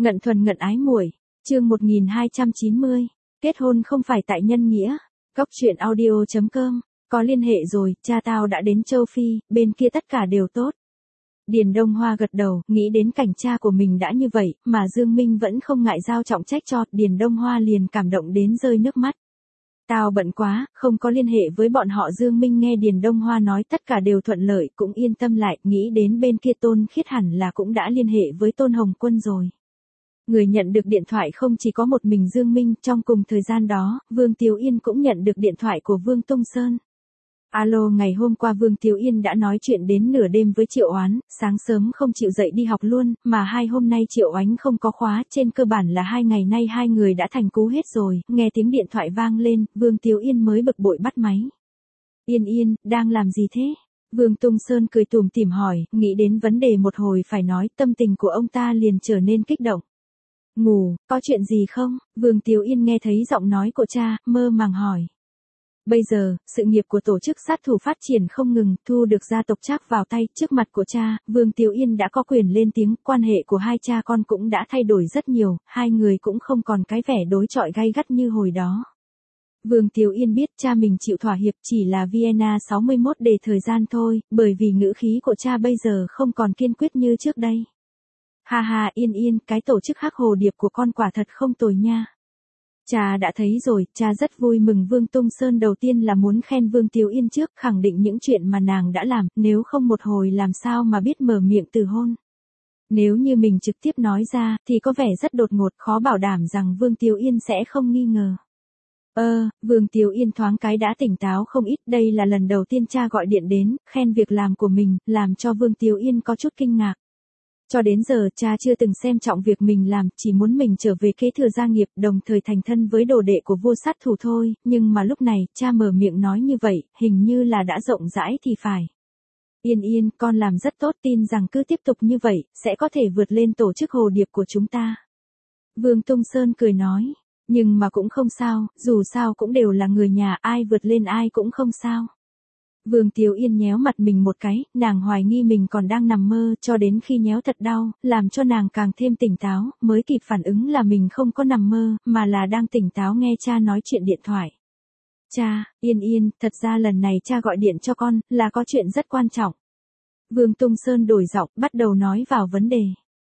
Ngận thuần ngận ái muội, chương 1290, kết hôn không phải tại nhân nghĩa. Góc truyện audio.com, có liên hệ rồi, cha tao đã đến châu Phi, bên kia tất cả đều tốt. Điền Đông Hoa gật đầu, nghĩ đến cảnh cha của mình đã như vậy, mà Dương Minh vẫn không ngại giao trọng trách cho, Điền Đông Hoa liền cảm động đến rơi nước mắt. Tao bận quá, không có liên hệ với bọn họ. Dương Minh nghe Điền Đông Hoa nói tất cả đều thuận lợi, cũng yên tâm lại, nghĩ đến bên kia Tôn Khiết hẳn là cũng đã liên hệ với Tôn Hồng Quân rồi. Người nhận được điện thoại không chỉ có một mình Dương Minh, trong cùng thời gian đó, Vương Tiếu Yên cũng nhận được điện thoại của Vương Tung Sơn. Alo, ngày hôm qua Vương Tiếu Yên đã nói chuyện đến nửa đêm với Triệu Oán, sáng sớm không chịu dậy đi học luôn, mà hôm nay Triệu Oánh không có khóa, trên cơ bản là 2 ngày nay hai người đã thành cú hết rồi. Nghe tiếng điện thoại vang lên, Vương Tiếu Yên mới bực bội bắt máy. Yên Yên, đang làm gì thế? Vương Tung Sơn cười tủm tỉm hỏi, nghĩ đến vấn đề một hồi phải nói, tâm tình của ông ta liền trở nên kích động. Ngủ, có chuyện gì không? Vương Tiếu Yên nghe thấy giọng nói của cha, mơ màng hỏi. Bây giờ, sự nghiệp của tổ chức sát thủ phát triển không ngừng, thu được gia tộc Trác vào tay, trước mặt của cha, Vương Tiếu Yên đã có quyền lên tiếng, quan hệ của hai cha con cũng đã thay đổi rất nhiều, hai người cũng không còn cái vẻ đối chọi gay gắt như hồi đó. Vương Tiếu Yên biết cha mình chịu thỏa hiệp chỉ là Vienna 61 để thời gian thôi, bởi vì ngữ khí của cha bây giờ không còn kiên quyết như trước đây. Ha ha, Yên Yên, cái tổ chức Hắc Hồ Điệp của con quả thật không tồi nha. Cha đã thấy rồi, cha rất vui mừng. Vương Tung Sơn đầu tiên là muốn khen Vương Tiếu Yên trước, khẳng định những chuyện mà nàng đã làm, nếu không một hồi làm sao mà biết mở miệng từ hôn. Nếu như mình trực tiếp nói ra, thì có vẻ rất đột ngột, khó bảo đảm rằng Vương Tiếu Yên sẽ không nghi ngờ. Vương Tiếu Yên thoáng cái đã tỉnh táo không ít, đây là lần đầu tiên cha gọi điện đến, khen việc làm của mình, làm cho Vương Tiếu Yên có chút kinh ngạc. Cho đến giờ cha chưa từng xem trọng việc mình làm, chỉ muốn mình trở về kế thừa gia nghiệp, đồng thời thành thân với đồ đệ của vua sát thủ thôi, nhưng mà lúc này, cha mở miệng nói như vậy, hình như là đã rộng rãi thì phải. Yên Yên, con làm rất tốt, tin rằng cứ tiếp tục như vậy, sẽ có thể vượt lên tổ chức Hồ Điệp của chúng ta. Vương Tung Sơn cười nói, nhưng mà cũng không sao, dù sao cũng đều là người nhà, ai vượt lên ai cũng không sao. Vương Tiếu Yên nhéo mặt mình một cái, nàng hoài nghi mình còn đang nằm mơ, cho đến khi nhéo thật đau, làm cho nàng càng thêm tỉnh táo, mới kịp phản ứng là mình không có nằm mơ, mà là đang tỉnh táo nghe cha nói chuyện điện thoại. Cha, Yên Yên, thật ra lần này cha gọi điện cho con, là có chuyện rất quan trọng. Vương Tung Sơn đổi giọng, bắt đầu nói vào vấn đề.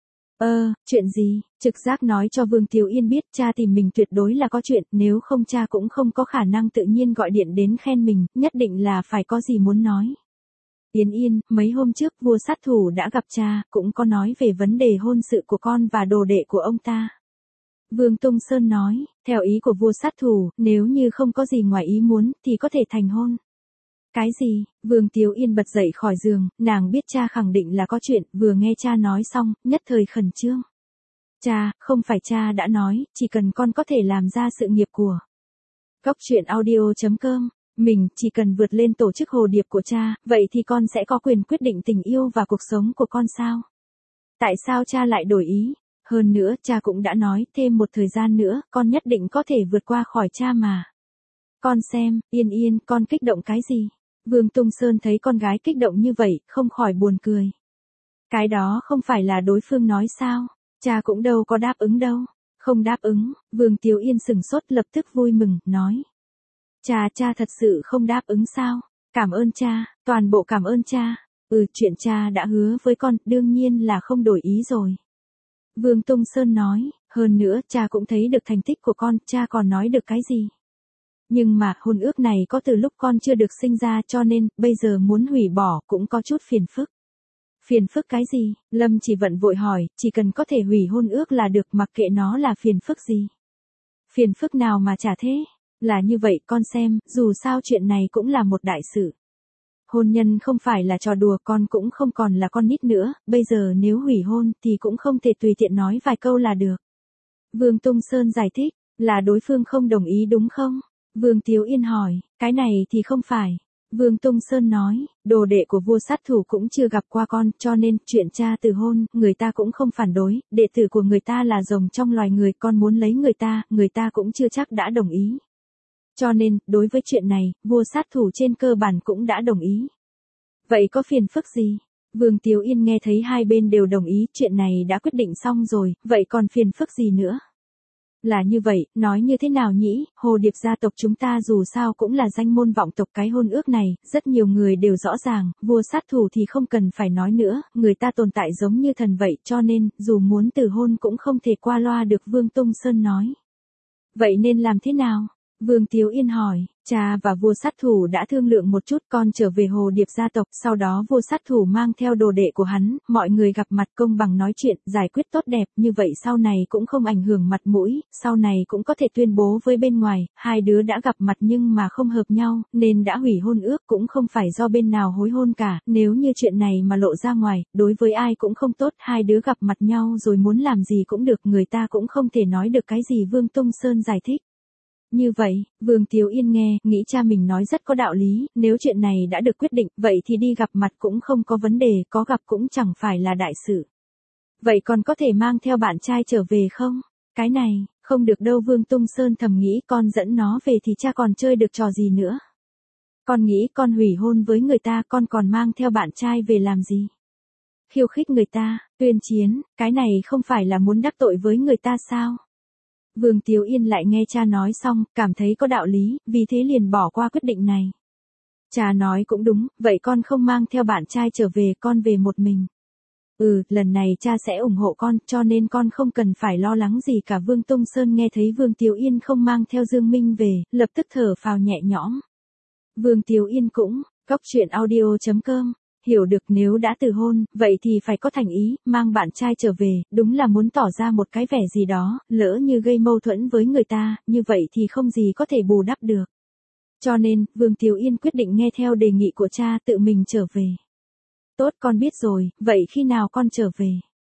Chuyện gì? Trực giác nói cho Vương Tiếu Yên biết cha tìm mình tuyệt đối là có chuyện, nếu không cha cũng không có khả năng tự nhiên gọi điện đến khen mình, nhất định là phải có gì muốn nói. Yên Yên, mấy hôm trước vua sát thủ đã gặp cha, cũng có nói về vấn đề hôn sự của con và đồ đệ của ông ta. Vương Tung Sơn nói, theo ý của vua sát thủ, nếu như không có gì ngoài ý muốn, thì có thể thành hôn. Cái gì? Vương Tiếu Yên bật dậy khỏi giường, nàng biết cha khẳng định là có chuyện, vừa nghe cha nói xong, nhất thời khẩn trương. Cha, không phải cha đã nói, chỉ cần con có thể làm ra sự nghiệp của. Góc truyện audio.com, mình chỉ cần vượt lên tổ chức Hồ Điệp của cha, vậy thì con sẽ có quyền quyết định tình yêu và cuộc sống của con sao? Tại sao cha lại đổi ý? Hơn nữa, cha cũng đã nói, thêm một thời gian nữa, con nhất định có thể vượt qua khỏi cha mà. Con xem, Yên Yên, con kích động cái gì? Vương Tung Sơn thấy con gái kích động như vậy, không khỏi buồn cười. Cái đó không phải là đối phương nói sao? Cha cũng đâu có đáp ứng đâu. Không đáp ứng, Vương Tiếu Yên sừng sốt lập tức vui mừng, nói. Cha thật sự không đáp ứng sao? Cảm ơn cha, toàn bộ cảm ơn cha. Chuyện cha đã hứa với con, đương nhiên là không đổi ý rồi. Vương Tung Sơn nói, hơn nữa, cha cũng thấy được thành tích của con, cha còn nói được cái gì? Nhưng mà, hôn ước này có từ lúc con chưa được sinh ra cho nên, bây giờ muốn hủy bỏ cũng có chút phiền phức. Phiền phức cái gì? Lâm Chỉ Vận vội hỏi, chỉ cần có thể hủy hôn ước là được, mặc kệ nó là phiền phức gì. Phiền phức nào mà chả thế? Là như vậy, con xem, dù sao chuyện này cũng là một đại sự. Hôn nhân không phải là trò đùa, con cũng không còn là con nít nữa, bây giờ nếu hủy hôn thì cũng không thể tùy tiện nói vài câu là được. Vương Tung Sơn giải thích, là đối phương không đồng ý đúng không? Vương Tiếu Yên hỏi, cái này thì không phải. Vương Tung Sơn nói, đồ đệ của vua sát thủ cũng chưa gặp qua con, cho nên, chuyện cha từ hôn, người ta cũng không phản đối, đệ tử của người ta là rồng trong loài người, con muốn lấy người ta cũng chưa chắc đã đồng ý. Cho nên, đối với chuyện này, vua sát thủ trên cơ bản cũng đã đồng ý. Vậy có phiền phức gì? Vương Tiếu Yên nghe thấy hai bên đều đồng ý, chuyện này đã quyết định xong rồi, vậy còn phiền phức gì nữa? Là như vậy, nói như thế nào nhỉ, Hồ Điệp gia tộc chúng ta dù sao cũng là danh môn vọng tộc, cái hôn ước này, rất nhiều người đều rõ ràng, vua sát thủ thì không cần phải nói nữa, người ta tồn tại giống như thần vậy, cho nên, dù muốn từ hôn cũng không thể qua loa được, Vương Tung Sơn nói. Vậy nên làm thế nào? Vương Tiếu Yên hỏi, cha và vua sát thủ đã thương lượng một chút, con trở về Hồ Điệp gia tộc, sau đó vua sát thủ mang theo đồ đệ của hắn, mọi người gặp mặt công bằng nói chuyện, giải quyết tốt đẹp, như vậy sau này cũng không ảnh hưởng mặt mũi, sau này cũng có thể tuyên bố với bên ngoài, hai đứa đã gặp mặt nhưng mà không hợp nhau, nên đã hủy hôn ước, cũng không phải do bên nào hối hôn cả, nếu như chuyện này mà lộ ra ngoài, đối với ai cũng không tốt, hai đứa gặp mặt nhau rồi muốn làm gì cũng được, người ta cũng không thể nói được cái gì, Vương Tung Sơn giải thích. Như vậy, Vương Tiếu Yên nghe, nghĩ cha mình nói rất có đạo lý, nếu chuyện này đã được quyết định, vậy thì đi gặp mặt cũng không có vấn đề, có gặp cũng chẳng phải là đại sự. Vậy còn có thể mang theo bạn trai trở về không? Cái này, không được đâu, Vương Tung Sơn thầm nghĩ, con dẫn nó về thì cha còn chơi được trò gì nữa. Con nghĩ con hủy hôn với người ta, con còn mang theo bạn trai về làm gì? Khiêu khích người ta, tuyên chiến, cái này không phải là muốn đắc tội với người ta sao? Vương Tiếu Yên lại nghe cha nói xong, cảm thấy có đạo lý, vì thế liền bỏ qua quyết định này. Cha nói cũng đúng, vậy con không mang theo bạn trai trở về, con về một mình. Lần này cha sẽ ủng hộ con, cho nên con không cần phải lo lắng gì cả. Vương Tung Sơn nghe thấy Vương Tiếu Yên không mang theo Dương Minh về, lập tức thở phào nhẹ nhõm. Vương Tiếu Yên cũng, coctruyện.audio.com. Hiểu được nếu đã từ hôn, vậy thì phải có thành ý, mang bạn trai trở về, đúng là muốn tỏ ra một cái vẻ gì đó, lỡ như gây mâu thuẫn với người ta, như vậy thì không gì có thể bù đắp được. Cho nên, Vương Tiếu Yên quyết định nghe theo đề nghị của cha, tự mình trở về. Tốt, con biết rồi, vậy khi nào con trở về?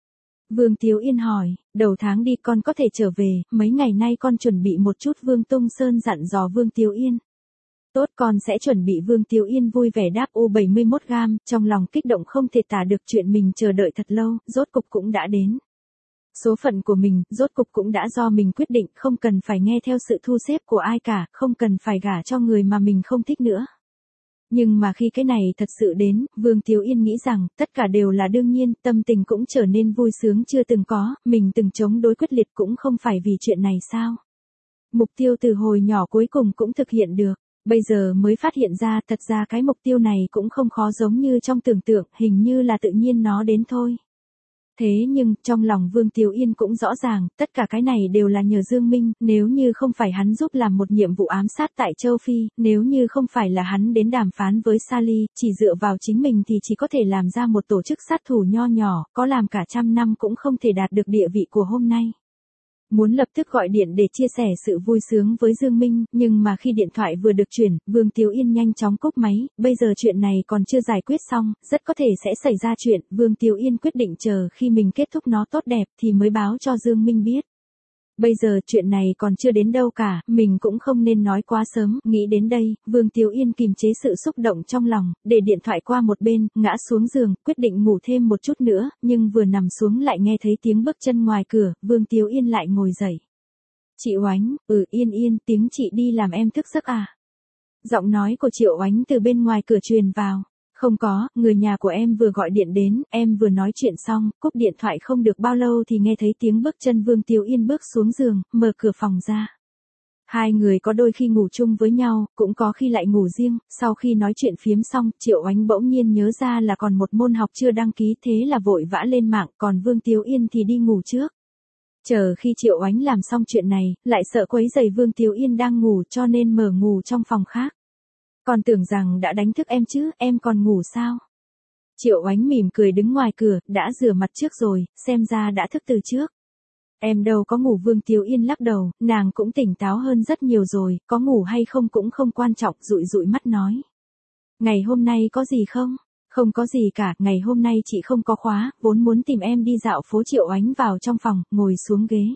Vương Tiếu Yên hỏi, đầu tháng đi con có thể trở về, mấy ngày nay con chuẩn bị một chút, Vương Tung Sơn dặn dò Vương Tiếu Yên. Tốt, con sẽ chuẩn bị. Vương Tiếu Yên vui vẻ đáp. U71 trong lòng kích động không thể tả được, chuyện mình chờ đợi thật lâu, rốt cục cũng đã đến. Số phận của mình, rốt cục cũng đã do mình quyết định, không cần phải nghe theo sự thu xếp của ai cả, không cần phải gả cho người mà mình không thích nữa. Nhưng mà khi cái này thật sự đến, Vương Tiếu Yên nghĩ rằng, tất cả đều là đương nhiên, tâm tình cũng trở nên vui sướng chưa từng có, mình từng chống đối quyết liệt cũng không phải vì chuyện này sao. Mục tiêu từ hồi nhỏ cuối cùng cũng thực hiện được. Bây giờ mới phát hiện ra, thật ra cái mục tiêu này cũng không khó giống như trong tưởng tượng, hình như là tự nhiên nó đến thôi. Thế nhưng, trong lòng Vương Tiếu Yên cũng rõ ràng, tất cả cái này đều là nhờ Dương Minh, nếu như không phải hắn giúp làm một nhiệm vụ ám sát tại châu Phi, nếu như không phải là hắn đến đàm phán với Sally, chỉ dựa vào chính mình thì chỉ có thể làm ra một tổ chức sát thủ nho nhỏ, có làm cả trăm năm cũng không thể đạt được địa vị của hôm nay. Muốn lập tức gọi điện để chia sẻ sự vui sướng với Dương Minh, nhưng mà khi điện thoại vừa được chuyển, Vương Tiếu Yên nhanh chóng cúp máy, bây giờ chuyện này còn chưa giải quyết xong, rất có thể sẽ xảy ra chuyện, Vương Tiếu Yên quyết định chờ khi mình kết thúc nó tốt đẹp thì mới báo cho Dương Minh biết. Bây giờ chuyện này còn chưa đến đâu cả, mình cũng không nên nói quá sớm, nghĩ đến đây, Vương Tiếu Yên kìm chế sự xúc động trong lòng, để điện thoại qua một bên, ngã xuống giường, quyết định ngủ thêm một chút nữa, nhưng vừa nằm xuống lại nghe thấy tiếng bước chân ngoài cửa, Vương Tiếu Yên lại ngồi dậy. Chị Oánh, Yên Yên, tiếng chị đi làm em thức giấc à? Giọng nói của Triệu Oánh từ bên ngoài cửa truyền vào. Không có, người nhà của em vừa gọi điện đến, em vừa nói chuyện xong, cúp điện thoại không được bao lâu thì nghe thấy tiếng bước chân. Vương Tiếu Yên bước xuống giường, mở cửa phòng ra. Hai người có đôi khi ngủ chung với nhau, cũng có khi lại ngủ riêng, sau khi nói chuyện phiếm xong, Triệu Oánh bỗng nhiên nhớ ra là còn một môn học chưa đăng ký, thế là vội vã lên mạng, còn Vương Tiếu Yên thì đi ngủ trước. Chờ khi Triệu Oánh làm xong chuyện này, lại sợ quấy rầy Vương Tiếu Yên đang ngủ cho nên mở ngủ trong phòng khác. Còn tưởng rằng đã đánh thức em chứ, em còn ngủ sao? Triệu Oánh mỉm cười đứng ngoài cửa, đã rửa mặt trước rồi, xem ra đã thức từ trước. Em đâu có ngủ. Vương Tiếu Yên lắc đầu, nàng cũng tỉnh táo hơn rất nhiều rồi, có ngủ hay không cũng không quan trọng, dụi dụi mắt nói. Ngày hôm nay có gì không? Không có gì cả, ngày hôm nay chị không có khóa, vốn muốn tìm em đi dạo phố. Triệu Oánh vào trong phòng, ngồi xuống ghế.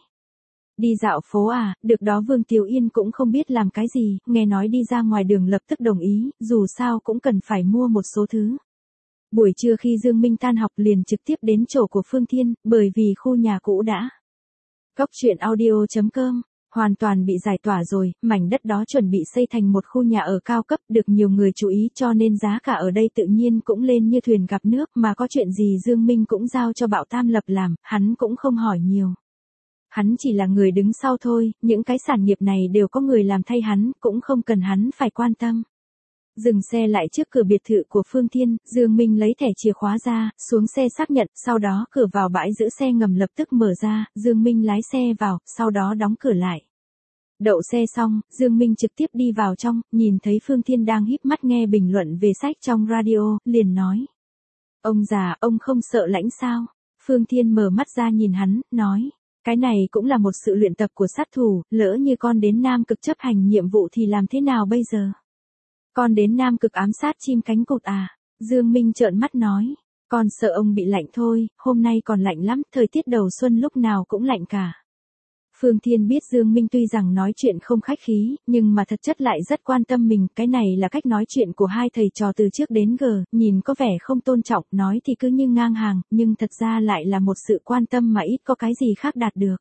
Đi dạo phố à, được đó. Vương Tiếu Yên cũng không biết làm cái gì, nghe nói đi ra ngoài đường lập tức đồng ý, dù sao cũng cần phải mua một số thứ. Buổi trưa khi Dương Minh tan học liền trực tiếp đến chỗ của Phương Thiên, bởi vì khu nhà cũ đã. Coctruyện.audio.com Hoàn toàn bị giải tỏa rồi, mảnh đất đó chuẩn bị xây thành một khu nhà ở cao cấp được nhiều người chú ý cho nên giá cả ở đây tự nhiên cũng lên như thuyền gặp nước mà có chuyện gì Dương Minh cũng giao cho Bảo Tam Lập làm, hắn cũng không hỏi nhiều. Hắn chỉ là người đứng sau thôi, những cái sản nghiệp này đều có người làm thay hắn, cũng không cần hắn phải quan tâm. Dừng xe lại trước cửa biệt thự của Phương Thiên, Dương Minh lấy thẻ chìa khóa ra, xuống xe xác nhận, sau đó cửa vào bãi giữ xe ngầm lập tức mở ra, Dương Minh lái xe vào, sau đó đóng cửa lại. Đậu xe xong, Dương Minh trực tiếp đi vào trong, nhìn thấy Phương Thiên đang híp mắt nghe bình luận về sách trong radio, liền nói. Ông già, ông không sợ lãnh sao? Phương Thiên mở mắt ra nhìn hắn, nói. Cái này cũng là một sự luyện tập của sát thủ, lỡ như con đến Nam Cực chấp hành nhiệm vụ thì làm thế nào bây giờ? Con đến Nam Cực ám sát chim cánh cụt à? Dương Minh trợn mắt nói. Con sợ ông bị lạnh thôi, hôm nay còn lạnh lắm, thời tiết đầu xuân lúc nào cũng lạnh cả. Phương Thiên biết Dương Minh tuy rằng nói chuyện không khách khí, nhưng mà thật chất lại rất quan tâm mình, cái này là cách nói chuyện của hai thầy trò từ trước đến giờ, nhìn có vẻ không tôn trọng, nói thì cứ như ngang hàng, nhưng thật ra lại là một sự quan tâm mà ít có cái gì khác đạt được.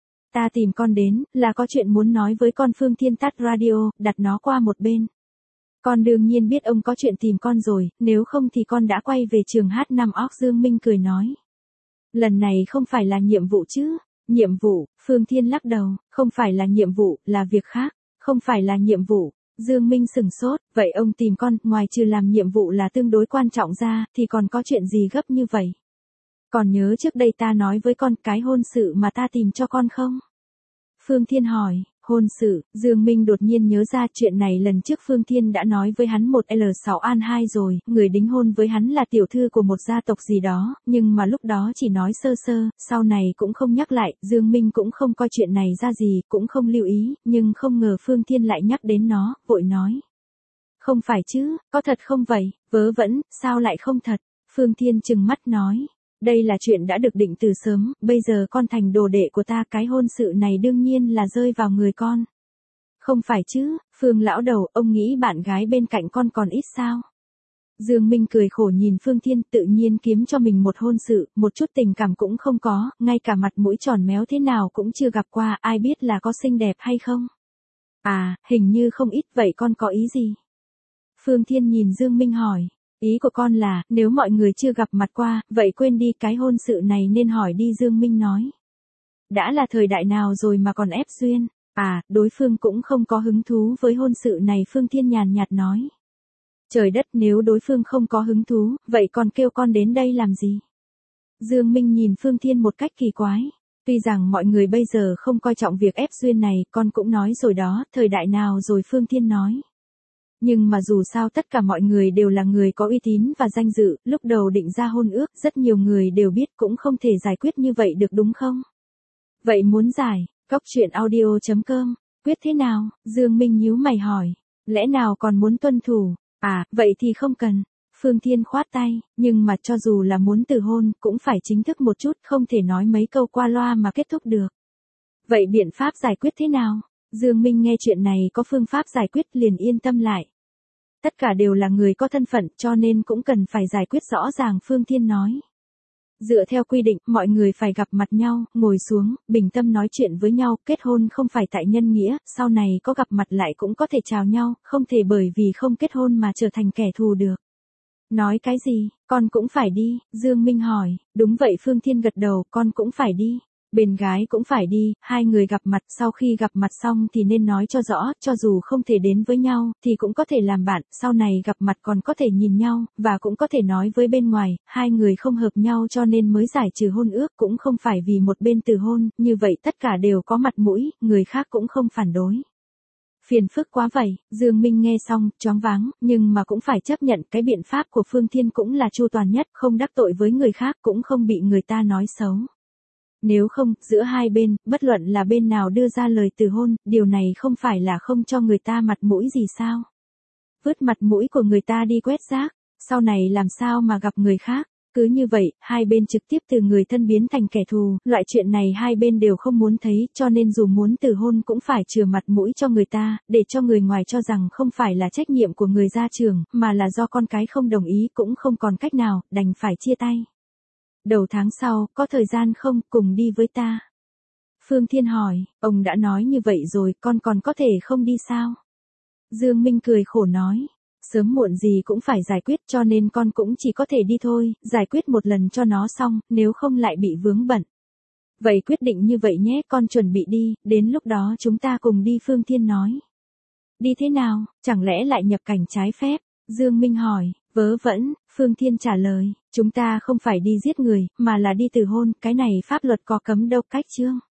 Ta tìm con đến, là có chuyện muốn nói với con. Phương Thiên tắt radio, đặt nó qua một bên. Con đương nhiên biết ông có chuyện tìm con rồi, nếu không thì con đã quay về trường H5 Ox. Dương Minh cười nói. Lần này không phải là nhiệm vụ chứ? Nhiệm vụ, Phương Thiên lắc đầu, không phải là nhiệm vụ, là việc khác, không phải là nhiệm vụ. Dương Minh sừng sốt, vậy ông tìm con, ngoài trừ làm nhiệm vụ là tương đối quan trọng ra, thì còn có chuyện gì gấp như vậy? Còn nhớ trước đây ta nói với con cái hôn sự mà ta tìm cho con không? Phương Thiên hỏi, hôn sự, Dương Minh đột nhiên nhớ ra chuyện này lần trước Phương Thiên đã nói với hắn một L6 An 2 rồi, người đính hôn với hắn là tiểu thư của một gia tộc gì đó, nhưng mà lúc đó chỉ nói sơ sơ, sau này cũng không nhắc lại, Dương Minh cũng không coi chuyện này ra gì, cũng không lưu ý, nhưng không ngờ Phương Thiên lại nhắc đến nó, vội nói. Không phải chứ, có thật không vậy? Vớ vẩn, sao lại không thật? Phương Thiên trừng mắt nói. Đây là chuyện đã được định từ sớm, bây giờ con thành đồ đệ của ta, cái hôn sự này đương nhiên là rơi vào người con. Không phải chứ, Phương lão đầu, ông nghĩ bạn gái bên cạnh con còn ít sao? Dương Minh cười khổ nhìn Phương Thiên, tự nhiên kiếm cho mình một hôn sự, một chút tình cảm cũng không có, ngay cả mặt mũi tròn méo thế nào cũng chưa gặp qua, ai biết là có xinh đẹp hay không? À, hình như không ít, vậy con có ý gì? Phương Thiên nhìn Dương Minh hỏi. Ý của con là, nếu mọi người chưa gặp mặt qua, vậy quên đi, cái hôn sự này nên hỏi đi. Dương Minh nói. Đã là thời đại nào rồi mà còn ép duyên? À, đối phương cũng không có hứng thú với hôn sự này. Phương Thiên nhàn nhạt nói. Trời đất, nếu đối phương không có hứng thú, vậy còn kêu con đến đây làm gì? Dương Minh nhìn Phương Thiên một cách kỳ quái. Tuy rằng mọi người bây giờ không coi trọng việc ép duyên này, con cũng nói rồi đó, thời đại nào rồi? Phương Thiên nói. Nhưng mà dù sao tất cả mọi người đều là người có uy tín và danh dự, lúc đầu định ra hôn ước, rất nhiều người đều biết cũng không thể giải quyết như vậy được đúng không? Vậy muốn giải, coctruyện.audio.com, quyết thế nào? Dương Minh nhíu mày hỏi, lẽ nào còn muốn tuân thủ? À, vậy thì không cần. Phương Thiên khoát tay, nhưng mà cho dù là muốn từ hôn, cũng phải chính thức một chút, không thể nói mấy câu qua loa mà kết thúc được. Vậy biện pháp giải quyết thế nào? Dương Minh nghe chuyện này có phương pháp giải quyết liền yên tâm lại. Tất cả đều là người có thân phận cho nên cũng cần phải giải quyết rõ ràng. Phương Thiên nói. Dựa theo quy định, mọi người phải gặp mặt nhau, ngồi xuống, bình tâm nói chuyện với nhau, kết hôn không phải tại nhân nghĩa, sau này có gặp mặt lại cũng có thể chào nhau, không thể bởi vì không kết hôn mà trở thành kẻ thù được. Nói cái gì, con cũng phải đi? Dương Minh hỏi. Đúng vậy. Phương Thiên gật đầu, con cũng phải đi. Bên gái cũng phải đi, hai người gặp mặt, sau khi gặp mặt xong thì nên nói cho rõ, cho dù không thể đến với nhau, thì cũng có thể làm bạn, sau này gặp mặt còn có thể nhìn nhau, và cũng có thể nói với bên ngoài, hai người không hợp nhau cho nên mới giải trừ hôn ước, cũng không phải vì một bên từ hôn, như vậy tất cả đều có mặt mũi, người khác cũng không phản đối. Phiền phức quá vậy. Dương Minh nghe xong, choáng váng, nhưng mà cũng phải chấp nhận cái biện pháp của Phương Thiên cũng là chu toàn nhất, không đắc tội với người khác, cũng không bị người ta nói xấu. Nếu không, giữa hai bên, bất luận là bên nào đưa ra lời từ hôn, điều này không phải là không cho người ta mặt mũi gì sao? Vứt mặt mũi của người ta đi quét rác, sau này làm sao mà gặp người khác? Cứ như vậy, hai bên trực tiếp từ người thân biến thành kẻ thù, loại chuyện này hai bên đều không muốn thấy, cho nên dù muốn từ hôn cũng phải chừa mặt mũi cho người ta, để cho người ngoài cho rằng không phải là trách nhiệm của người gia trưởng, mà là do con cái không đồng ý, cũng không còn cách nào, đành phải chia tay. Đầu tháng sau, có thời gian không, cùng đi với ta? Phương Thiên hỏi, ông đã nói như vậy rồi, con còn có thể không đi sao? Dương Minh cười khổ nói, sớm muộn gì cũng phải giải quyết cho nên con cũng chỉ có thể đi thôi, giải quyết một lần cho nó xong, nếu không lại bị vướng bận. Vậy quyết định như vậy nhé, con chuẩn bị đi, đến lúc đó chúng ta cùng đi. Phương Thiên nói. Đi thế nào, chẳng lẽ lại nhập cảnh trái phép? Dương Minh hỏi, vớ vẩn, Phương Thiên trả lời, chúng ta không phải đi giết người, mà là đi từ hôn, cái này pháp luật có cấm đâu cách chương.